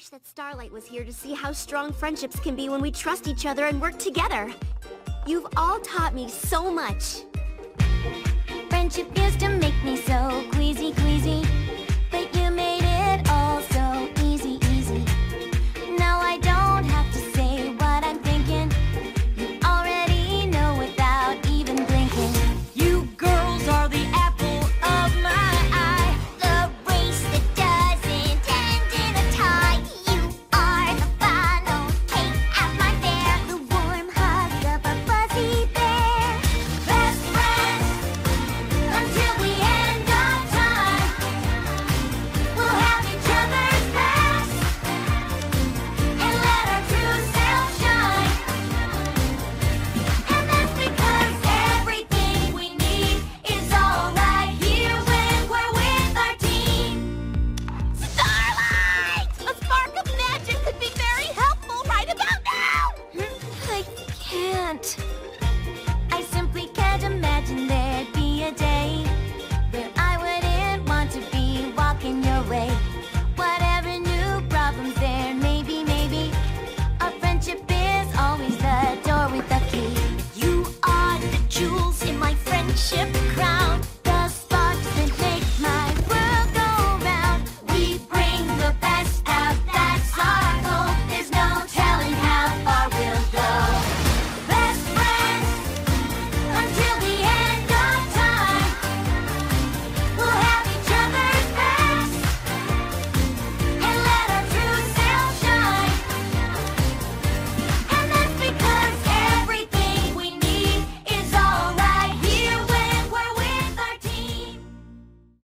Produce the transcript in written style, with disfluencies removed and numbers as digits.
wish that Starlight was here to see how strong friendships can be when we trust each other and work together. You've all taught me so much. Friendship used to make me so queasy, queasy.